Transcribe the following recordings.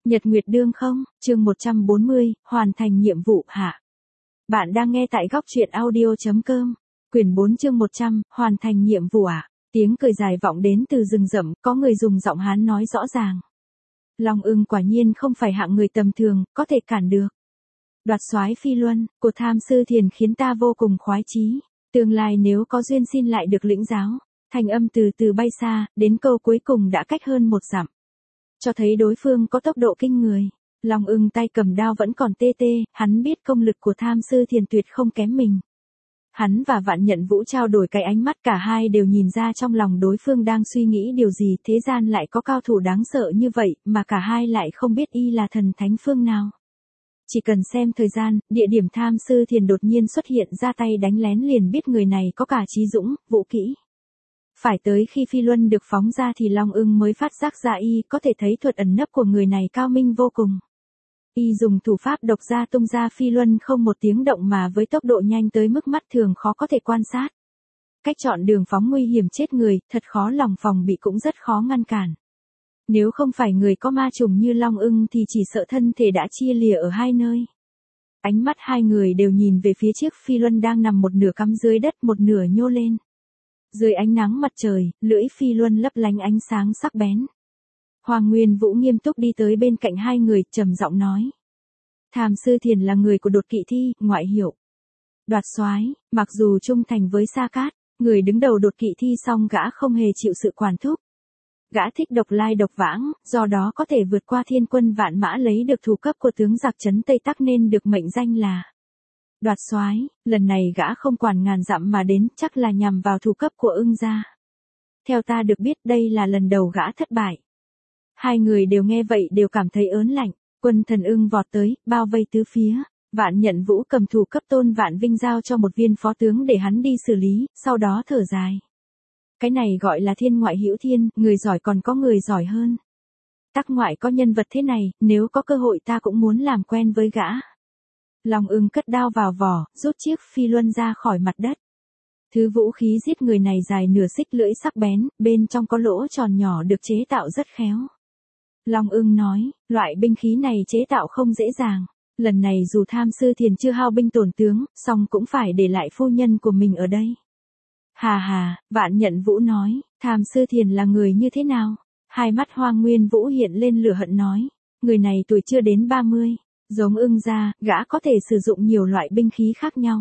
Nhật Nguyệt đương không, chương 140, hoàn thành nhiệm vụ hạ. Bạn đang nghe tại góc truyện audio.com, quyển 4 chương 100, hoàn thành nhiệm vụ ạ. Tiếng cười dài vọng đến từ rừng rậm, có người dùng giọng Hán nói rõ ràng. Long Ưng quả nhiên không phải hạng người tầm thường, có thể cản được. Đoạt soái phi luân, của Tham Sư Thiền khiến ta vô cùng khoái chí. Tương lai nếu có duyên xin lại được lĩnh giáo. Thành âm từ từ bay xa, đến câu cuối cùng đã cách hơn 1 dặm. Cho thấy đối phương có tốc độ kinh người. Long Ưng tay cầm đao vẫn còn tê tê, hắn biết công lực của Tham Sư Thiền tuyệt không kém mình. Hắn và Vạn Nhận Vũ trao đổi cái ánh mắt, cả hai đều nhìn ra trong lòng đối phương đang suy nghĩ điều gì. Thế gian lại có cao thủ đáng sợ như vậy, mà cả hai lại không biết y là thần thánh phương nào. Chỉ cần xem thời gian, địa điểm Tham Sư Thiền đột nhiên xuất hiện ra tay đánh lén liền biết người này có cả trí dũng, vũ kỹ. Phải tới khi phi luân được phóng ra thì Long Ưng mới phát giác ra y có thể thấy thuật ẩn nấp của người này cao minh vô cùng. Y dùng thủ pháp độc ra tung ra phi luân không một tiếng động mà với tốc độ nhanh tới mức mắt thường khó có thể quan sát. Cách chọn đường phóng nguy hiểm chết người, thật khó lòng phòng bị cũng rất khó ngăn cản. Nếu không phải người có ma trùng như Long Ưng thì chỉ sợ thân thể đã chia lìa ở hai nơi. Ánh mắt hai người đều nhìn về phía chiếc phi luân đang nằm một nửa cắm dưới đất, một nửa nhô lên. Dưới ánh nắng mặt trời, lưỡi phi luân lấp lánh ánh sáng sắc bén. Hoàng Nguyên Vũ nghiêm túc đi tới bên cạnh hai người, trầm giọng nói. Tham Sư Thiền là người của Đột Kỵ Thi, ngoại hiệu Đoạt Soái, mặc dù trung thành với Sa Cát, người đứng đầu Đột Kỵ Thi, song gã không hề chịu sự quản thúc. Gã thích độc lai độc vãng, do đó có thể vượt qua thiên quân vạn mã lấy được thủ cấp của tướng giặc trấn Tây Tắc nên được mệnh danh là Đoạt Soái. Lần này gã không quản ngàn dặm mà đến, chắc là nhằm vào thủ cấp của Ưng gia. Theo ta được biết đây là lần đầu gã thất bại. Hai người đều nghe vậy đều cảm thấy ớn lạnh. Quân thần Ưng vọt tới, bao vây tứ phía. Vạn Nhận Vũ cầm thủ cấp Tôn Vạn Vinh giao cho một viên phó tướng để hắn đi xử lý, sau đó thở dài. Cái này gọi là thiên ngoại hữu thiên, người giỏi còn có người giỏi hơn. Tắc ngoại có nhân vật thế này, nếu có cơ hội ta cũng muốn làm quen với gã. Long Ưng cất đao vào vỏ, rút chiếc phi luân ra khỏi mặt đất. Thứ vũ khí giết người này dài nửa xích, lưỡi sắc bén, bên trong có lỗ tròn nhỏ được chế tạo rất khéo. Long Ưng nói, loại binh khí này chế tạo không dễ dàng. Lần này dù Tham Sư Thiền chưa hao binh tổn tướng, song cũng phải để lại phu nhân của mình ở đây. Hà hà, Vạn Nhận Vũ nói, Tham Sư Thiền là người như thế nào? Hai mắt Hoàng Nguyên Vũ hiện lên lửa hận nói, người này tuổi chưa đến 30. Giống Ưng gia, gã có thể sử dụng nhiều loại binh khí khác nhau.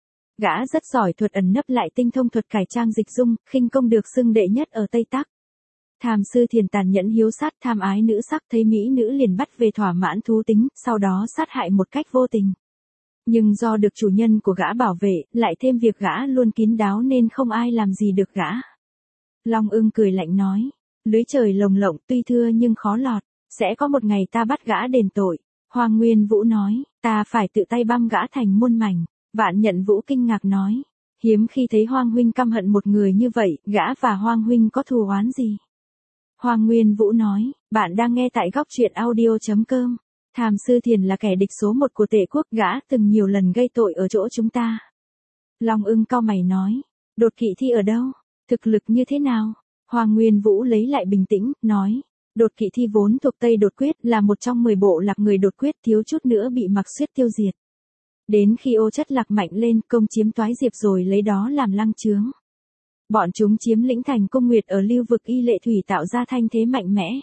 Gã rất giỏi thuật ẩn nấp lại tinh thông thuật cải trang dịch dung, khinh công được xưng đệ nhất ở Tây Tắc. Tham Sư Thiền tàn nhẫn hiếu sát, tham ái nữ sắc, thấy mỹ nữ liền bắt về thỏa mãn thú tính, sau đó sát hại một cách vô tình. Nhưng do được chủ nhân của gã bảo vệ, lại thêm việc gã luôn kín đáo nên không ai làm gì được gã. Long Ưng cười lạnh nói, lưới trời lồng lộng tuy thưa nhưng khó lọt, sẽ có một ngày ta bắt gã đền tội. Hoàng Nguyên Vũ nói, ta phải tự tay băm gã thành muôn mảnh. Vạn Nhận Vũ kinh ngạc nói, hiếm khi thấy Hoàng huynh căm hận một người như vậy, gã và Hoàng huynh có thù oán gì? Hoàng Nguyên Vũ nói, bạn đang nghe tại góc truyện audio.com. Tham Sư Thiền là kẻ địch số 1 của Tề quốc, gã từng nhiều lần gây tội ở chỗ chúng ta. Long Ưng cau mày nói, Đột Kỵ Thi ở đâu? Thực lực như thế nào? Hoàng Nguyên Vũ lấy lại bình tĩnh, nói, Đột Kỵ Thi vốn thuộc Tây Đột Quyết, là một trong 10 bộ lạc người Đột Quyết, thiếu chút nữa bị Mặc Xuyết tiêu diệt. Đến khi Ô Chất Lạc mạnh lên, công chiếm Toái Diệp rồi lấy đó làm lăng chướng. Bọn chúng chiếm lĩnh thành Cung Nguyệt ở lưu vực Y Lệ Thủy, tạo ra thanh thế mạnh mẽ.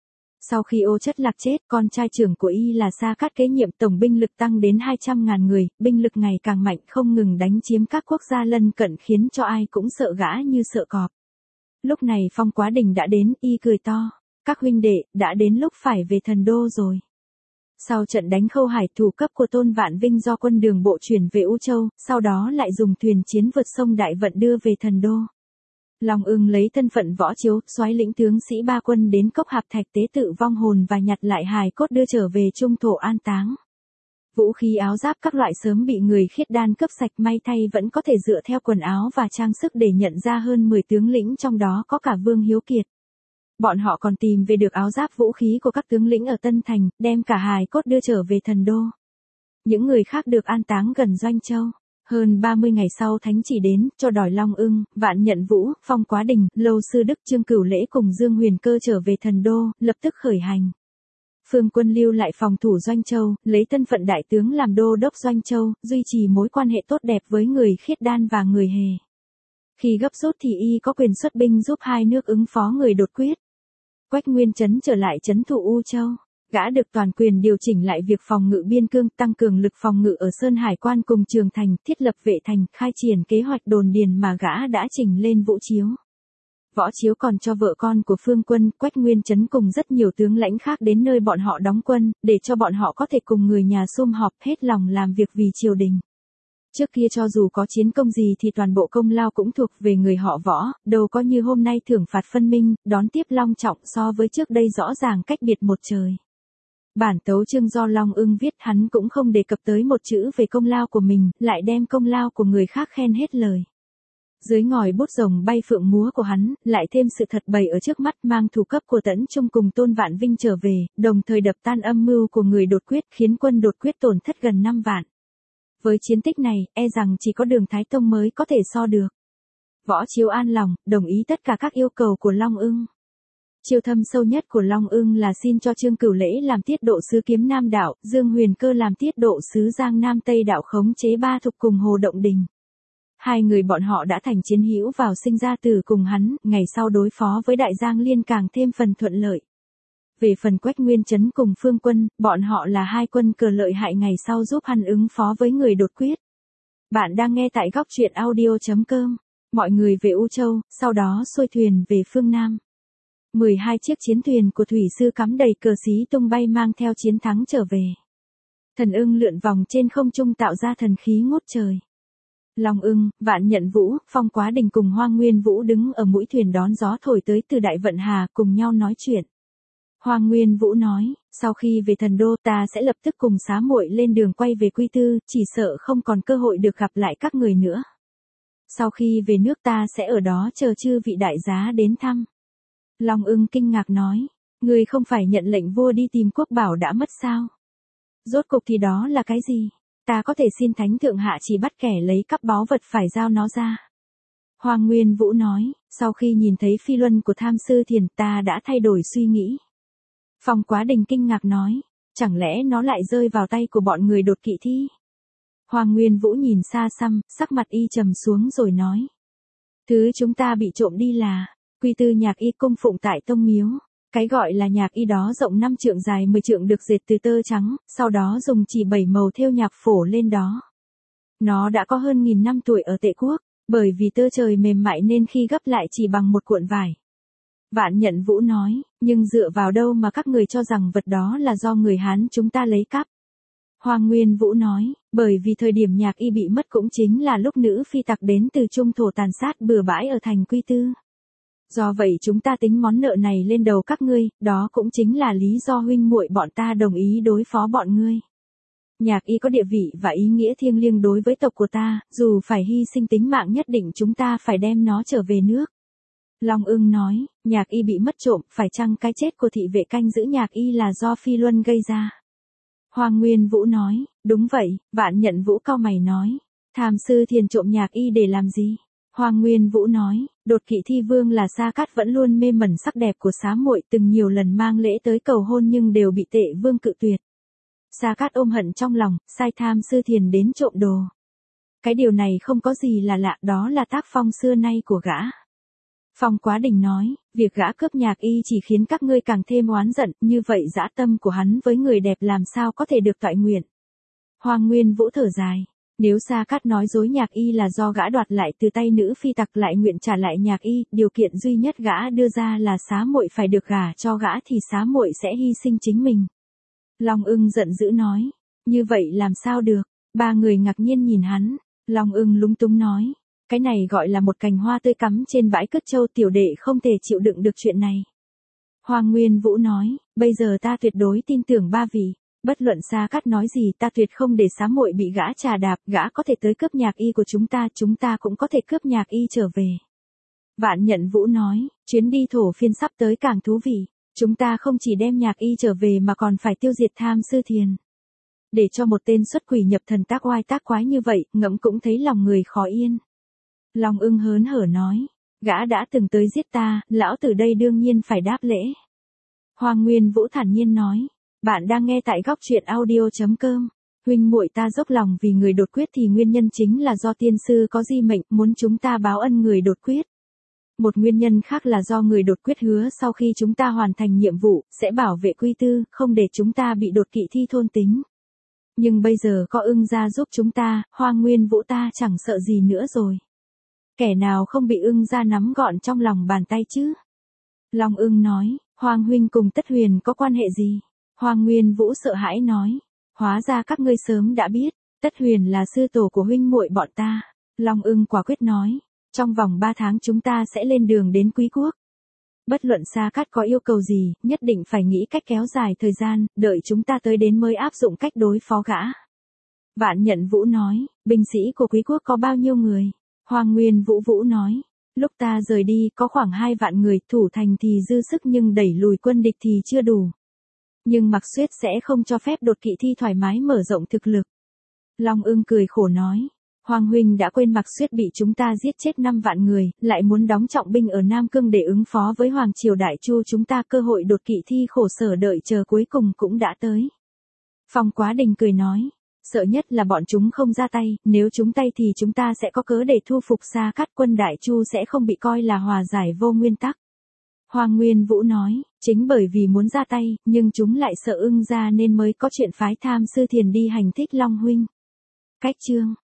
Sau khi Ô Chất Lạc chết, con trai trưởng của y là Sa Cát kế nhiệm, tổng binh lực tăng đến 200.000 người, binh lực ngày càng mạnh, không ngừng đánh chiếm các quốc gia lân cận khiến cho ai cũng sợ gã như sợ cọp. Lúc này Phong Quá Đình đã đến, y cười to, các huynh đệ, đã đến lúc phải về Thần Đô rồi. Sau trận đánh Khâu Hải, thủ cấp của Tôn Vạn Vinh do quân đường bộ chuyển về U Châu, sau đó lại dùng thuyền chiến vượt sông Đại Vận đưa về Thần Đô. Long Ưng lấy thân phận võ chiếu, soái lĩnh tướng sĩ 3 quân đến Cốc Hạp Thạch tế tự vong hồn và nhặt lại hài cốt đưa trở về trung thổ an táng. Vũ khí áo giáp các loại sớm bị người khiết đan cướp sạch, may thay vẫn có thể dựa theo quần áo và trang sức để nhận ra hơn 10 tướng lĩnh, trong đó có cả Vương Hiếu Kiệt. Bọn họ còn tìm về được áo giáp vũ khí của các tướng lĩnh ở Tân Thành, đem cả hài cốt đưa trở về Thần Đô. Những người khác được an táng gần Doanh Châu. Hơn 30 ngày sau thánh chỉ đến, cho đòi Long Ưng, Vạn Nhận Vũ, Phong Quá Đình, Lâu Sư Đức, Trương Cửu Lễ cùng Dương Huyền Cơ trở về Thần Đô, lập tức khởi hành. Phương Quân lưu lại phòng thủ Doanh Châu, lấy thân phận đại tướng làm đô đốc Doanh Châu, duy trì mối quan hệ tốt đẹp với người Khiết Đan và người Hề. Khi gấp rút thì y có quyền xuất binh giúp hai nước ứng phó người đột quyết. Quách Nguyên Chấn trở lại trấn thủ U Châu. Gã được toàn quyền điều chỉnh lại việc phòng ngự biên cương, tăng cường lực phòng ngự ở Sơn Hải Quan cùng Trường Thành, thiết lập vệ thành, khai triển kế hoạch đồn điền mà gã đã trình lên Vũ Chiếu. Võ Chiếu còn cho vợ con của Phương Quân, Quách Nguyên Chấn cùng rất nhiều tướng lãnh khác đến nơi bọn họ đóng quân, để cho bọn họ có thể cùng người nhà sum họp hết lòng làm việc vì triều đình. Trước kia cho dù có chiến công gì thì toàn bộ công lao cũng thuộc về người họ Võ, đâu có như hôm nay thưởng phạt phân minh, đón tiếp long trọng so với trước đây rõ ràng cách biệt một trời. Bản tấu chương do Long Ưng viết hắn cũng không đề cập tới một chữ về công lao của mình, lại đem công lao của người khác khen hết lời. Dưới ngòi bút rồng bay phượng múa của hắn, lại thêm sự thật bày ở trước mắt mang thủ cấp của Tẫn Trung cùng Tôn Vạn Vinh trở về, đồng thời đập tan âm mưu của người đột quyết khiến quân đột quyết tổn thất gần 5 vạn. Với chiến tích này, e rằng chỉ có Đường Thái Tông mới có thể so được. Võ Chiếu an lòng, đồng ý tất cả các yêu cầu của Long Ưng. Chiêu thâm sâu nhất của Long Ưng là xin cho Trương Cửu Lễ làm tiết độ sứ Kiếm Nam Đạo, Dương Huyền Cơ làm tiết độ sứ Giang Nam Tây Đạo khống chế Ba Thục cùng Hồ Động Đình. Hai người bọn họ đã thành chiến hữu vào sinh ra tử cùng hắn, ngày sau đối phó với Đại Giang Liên càng thêm phần thuận lợi. Về phần Quách Nguyên Chấn cùng Phương Quân, bọn họ là hai quân cờ lợi hại ngày sau giúp hắn ứng phó với người đột quyết. Bạn đang nghe tại góc truyện audio.com. Mọi người về U Châu, sau đó xuôi thuyền về phương Nam. 12 chiếc chiến thuyền của thủy sư cắm đầy cờ xí tung bay mang theo chiến thắng trở về. Thần ưng lượn vòng trên không trung tạo ra thần khí ngút trời. Long Ưng, Vạn Nhận Vũ, Phong Quá Đình cùng Hoang Nguyên Vũ đứng ở mũi thuyền đón gió thổi tới từ Đại Vận Hà cùng nhau nói chuyện. Hoang Nguyên Vũ nói, sau khi về Thần Đô ta sẽ lập tức cùng xá muội lên đường quay về Quy Tư, chỉ sợ không còn cơ hội được gặp lại các người nữa. Sau khi về nước ta sẽ ở đó chờ chư vị đại giá đến thăm. Long Ưng kinh ngạc nói, người không phải nhận lệnh vua đi tìm quốc bảo đã mất sao? Rốt cục thì đó là cái gì? Ta có thể xin Thánh Thượng Hạ chỉ bắt kẻ lấy cắp báu vật phải giao nó ra. Hoang Nguyên Vũ nói, sau khi nhìn thấy phi luân của Tham Sư Thiền ta đã thay đổi suy nghĩ. Phong Quá Đình kinh ngạc nói, chẳng lẽ nó lại rơi vào tay của bọn người đột kỵ thi? Hoang Nguyên Vũ nhìn xa xăm, sắc mặt y trầm xuống rồi nói. Thứ chúng ta bị trộm đi là Quy Tư nhạc y cung phụng tại tông miếu. Cái gọi là nhạc y đó rộng 5 trượng dài 10 trượng được dệt từ tơ trắng, sau đó dùng chỉ 7 màu thêu nhạc phổ lên đó. Nó đã có hơn 1000 năm tuổi ở Tệ Quốc, bởi vì tơ trời mềm mại nên khi gấp lại chỉ bằng một cuộn vải. Vạn Nhận Vũ nói, nhưng dựa vào đâu mà các người cho rằng vật đó là do người Hán chúng ta lấy cắp? Hoang Nguyên Vũ nói, bởi vì thời điểm nhạc y bị mất cũng chính là lúc nữ phi tặc đến từ Trung Thổ tàn sát bừa bãi ở thành Quy Tư. Do vậy chúng ta tính món nợ này lên đầu các ngươi, đó cũng chính là lý do huynh muội bọn ta đồng ý đối phó bọn ngươi. Nhạc y có địa vị và ý nghĩa thiêng liêng đối với tộc của ta, dù phải hy sinh tính mạng nhất định chúng ta phải đem nó trở về nước. Long Ưng nói, nhạc y bị mất trộm, phải chăng cái chết của thị vệ canh giữ nhạc y là do phi luân gây ra? Hoang Nguyên Vũ nói, đúng vậy. Vạn Nhận Vũ cau mày nói, Tham Sư Thiền trộm nhạc y để làm gì? Hoang Nguyên Vũ nói, đột kỵ thi vương là Sa Cát vẫn luôn mê mẩn sắc đẹp của xá muội, từng nhiều lần mang lễ tới cầu hôn nhưng đều bị Tệ vương cự tuyệt. Sa Cát ôm hận trong lòng, sai Tham Sư Thiền đến trộm đồ. Cái điều này không có gì là lạ, đó là tác phong xưa nay của gã. Phong Quá Đình nói, việc gã cướp nhạc y chỉ khiến các ngươi càng thêm oán giận, như vậy dã tâm của hắn với người đẹp làm sao có thể được toại nguyện. Hoang Nguyên Vũ thở dài. Nếu Sa Cát nói dối nhạc y là do gã đoạt lại từ tay nữ phi tặc lại nguyện trả lại nhạc y, điều kiện duy nhất gã đưa ra là xá muội phải được gả cho gã thì xá muội sẽ hy sinh chính mình. Long Ưng giận dữ nói, như vậy làm sao được? Ba người ngạc nhiên nhìn hắn. Long Ưng lúng túng nói, cái này gọi là một cành hoa tươi cắm trên bãi cất trâu, tiểu đệ không thể chịu đựng được chuyện này. Hoang Nguyên Vũ nói, bây giờ ta tuyệt đối tin tưởng ba vị. Bất luận Sa Cát nói gì ta tuyệt không để xá muội bị gã trà đạp, gã có thể tới cướp nhạc y của chúng ta cũng có thể cướp nhạc y trở về. Vạn Nhận Vũ nói, chuyến đi thổ phiên sắp tới càng thú vị, chúng ta không chỉ đem nhạc y trở về mà còn phải tiêu diệt Tham Sư Thiền. Để cho một tên xuất quỷ nhập thần tác oai tác quái như vậy, ngẫm cũng thấy lòng người khó yên. Long Ưng hớn hở nói, gã đã từng tới giết ta, lão tử đây đương nhiên phải đáp lễ. Hoang Nguyên Vũ thản nhiên nói, Bạn đang nghe tại góc truyện audio.com. Huynh muội ta dốc lòng vì người đột quyết thì nguyên nhân chính là do tiên sư có di mệnh muốn chúng ta báo ân người đột quyết. Một nguyên nhân khác là do người đột quyết hứa sau khi chúng ta hoàn thành nhiệm vụ, sẽ bảo vệ quy tư, không để chúng ta bị đột kỵ thi thôn tính. Nhưng bây giờ có ưng gia giúp chúng ta, Hoang Nguyên Vũ ta chẳng sợ gì nữa rồi. Kẻ nào không bị ưng gia nắm gọn trong lòng bàn tay chứ? Long ưng nói, Hoang huynh cùng Tất Huyền có quan hệ gì? Hoang Nguyên Vũ sợ hãi nói, hóa ra các ngươi sớm đã biết, Tất Huyền là sư tổ của huynh muội bọn ta. Long ưng quả quyết nói, trong vòng 3 tháng chúng ta sẽ lên đường đến Quý Quốc. Bất luận Sa Cát có yêu cầu gì, nhất định phải nghĩ cách kéo dài thời gian, đợi chúng ta tới đến mới áp dụng cách đối phó gã. Vạn Nhận Vũ nói, binh sĩ của Quý Quốc có bao nhiêu người? Hoang Nguyên Vũ nói, lúc ta rời đi có khoảng 2 vạn người, thủ thành thì dư sức nhưng đẩy lùi quân địch thì chưa đủ. Nhưng Mạc Xuyết sẽ không cho phép đột kỵ thi thoải mái mở rộng thực lực. Long ưng cười khổ nói, Hoàng huynh đã quên Mạc Xuyết bị chúng ta giết chết 5 vạn người, lại muốn đóng trọng binh ở Nam Cương để ứng phó với Hoàng triều Đại Chu, chúng ta cơ hội đột kỵ thi khổ sở đợi chờ cuối cùng cũng đã tới. Phong Quá Đình cười nói, sợ nhất là bọn chúng không ra tay, nếu chúng tay thì chúng ta sẽ có cớ để thu phục Sa Cát, quân Đại Chu sẽ không bị coi là hòa giải vô nguyên tắc. Hoàng Nguyên Vũ nói, chính bởi vì muốn ra tay, nhưng chúng lại sợ ưng gia nên mới có chuyện phái tham sư thiền đi hành thích Long huynh. Cách chương